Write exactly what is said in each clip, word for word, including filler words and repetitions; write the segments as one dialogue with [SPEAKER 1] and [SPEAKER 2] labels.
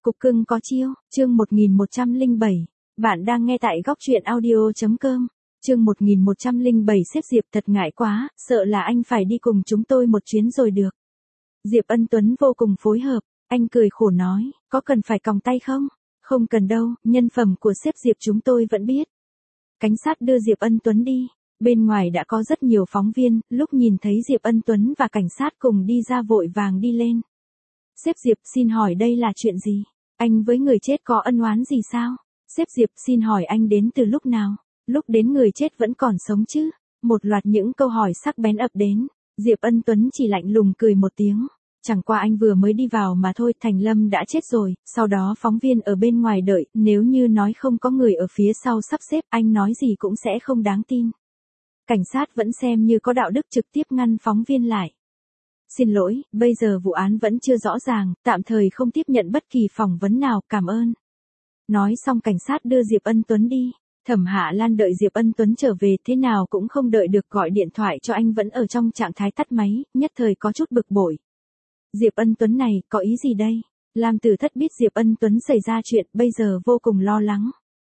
[SPEAKER 1] Cục cưng có chiêu, chương một nghìn một trăm lẻ bảy. Bạn đang nghe tại góc truyện audio chấm com. Chương một nghìn một trăm lẻ bảy. Sếp Diệp thật ngại quá, sợ là anh phải đi cùng chúng tôi một chuyến rồi được. Diệp Ân Tuấn vô cùng phối hợp, anh cười khổ nói, có cần phải còng tay không? Không cần đâu, nhân phẩm của sếp Diệp chúng tôi vẫn biết. Cảnh sát đưa Diệp Ân Tuấn đi. Bên ngoài đã có rất nhiều phóng viên, lúc nhìn thấy Diệp Ân Tuấn và cảnh sát cùng đi ra vội vàng đi lên. Sếp Diệp xin hỏi đây là chuyện gì? Anh với người chết có ân oán gì sao? Sếp Diệp xin hỏi anh đến từ lúc nào? Lúc đến người chết vẫn còn sống chứ? Một loạt những câu hỏi sắc bén ập đến. Diệp Ân Tuấn chỉ lạnh lùng cười một tiếng. Chẳng qua anh vừa mới đi vào mà thôi, Thành Lâm đã chết rồi, sau đó phóng viên ở bên ngoài đợi, nếu như nói không có người ở phía sau sắp xếp, anh nói gì cũng sẽ không đáng tin. Cảnh sát vẫn xem như có đạo đức trực tiếp ngăn phóng viên lại. Xin lỗi, bây giờ vụ án vẫn chưa rõ ràng, tạm thời không tiếp nhận bất kỳ phỏng vấn nào, cảm ơn. Nói xong cảnh sát đưa Diệp Ân Tuấn đi. Thẩm Hạ Lan đợi Diệp Ân Tuấn trở về thế nào cũng không đợi được, gọi điện thoại cho anh vẫn ở trong trạng thái tắt máy, nhất thời có chút bực bội. Diệp Ân Tuấn này, có ý gì đây? Lam Tử Thất biết Diệp Ân Tuấn xảy ra chuyện, bây giờ vô cùng lo lắng.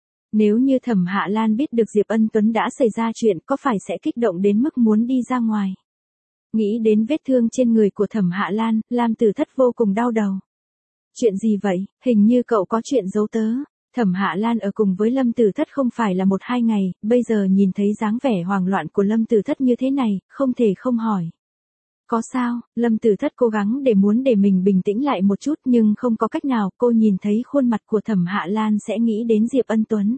[SPEAKER 1] Nếu như Thẩm Hạ Lan biết được Diệp Ân Tuấn đã xảy ra chuyện, có phải sẽ kích động đến mức muốn đi ra ngoài? Nghĩ đến vết thương trên người của Thẩm Hạ Lan, Lam Tử Thất vô cùng đau đầu. Chuyện gì vậy, hình như cậu có chuyện giấu tớ. Thẩm Hạ Lan ở cùng với Lâm Tử Thất không phải là một hai ngày, bây giờ nhìn thấy dáng vẻ hoảng loạn của Lâm Tử Thất như thế này, không thể không hỏi. Có sao? Lâm Tử Thất cố gắng để muốn để mình bình tĩnh lại một chút nhưng không có cách nào, cô nhìn thấy khuôn mặt của Thẩm Hạ Lan sẽ nghĩ đến Diệp Ân Tuấn.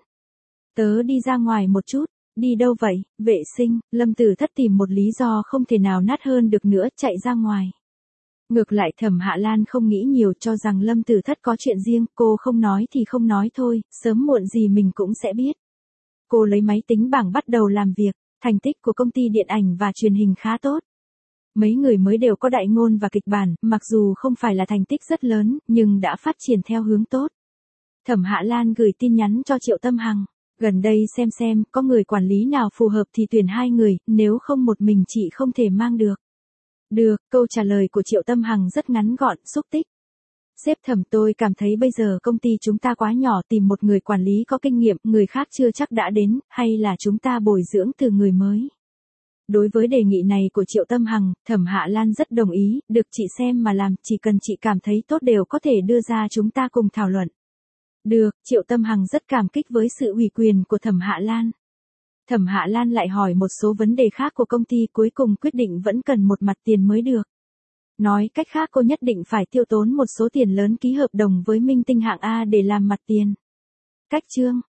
[SPEAKER 1] Tớ đi ra ngoài một chút. Đi đâu vậy? Vệ sinh. Lâm Tử Thất tìm một lý do không thể nào nát hơn được nữa, chạy ra ngoài. Ngược lại Thẩm Hạ Lan không nghĩ nhiều, cho rằng Lâm Tử Thất có chuyện riêng, cô không nói thì không nói thôi, sớm muộn gì mình cũng sẽ biết. Cô lấy máy tính bảng bắt đầu làm việc, thành tích của công ty điện ảnh và truyền hình khá tốt. Mấy người mới đều có đại ngôn và kịch bản, mặc dù không phải là thành tích rất lớn, nhưng đã phát triển theo hướng tốt. Thẩm Hạ Lan gửi tin nhắn cho Triệu Tâm Hằng. Gần đây xem xem, có người quản lý nào phù hợp thì tuyển hai người, nếu không một mình chị không thể mang được. Được, câu trả lời của Triệu Tâm Hằng rất ngắn gọn, xúc tích. Sếp Thẩm, tôi cảm thấy bây giờ công ty chúng ta quá nhỏ, tìm một người quản lý có kinh nghiệm, người khác chưa chắc đã đến, hay là chúng ta bồi dưỡng từ người mới. Đối với đề nghị này của Triệu Tâm Hằng, Thẩm Hạ Lan rất đồng ý, được chị xem mà làm, chỉ cần chị cảm thấy tốt đều có thể đưa ra chúng ta cùng thảo luận. Được, Triệu Tâm Hằng rất cảm kích với sự ủy quyền của Thẩm Hạ Lan. Thẩm Hạ Lan lại hỏi một số vấn đề khác của công ty, cuối cùng quyết định vẫn cần một mặt tiền mới được. Nói cách khác cô nhất định phải tiêu tốn một số tiền lớn ký hợp đồng với minh tinh hạng A để làm mặt tiền. Cách chương,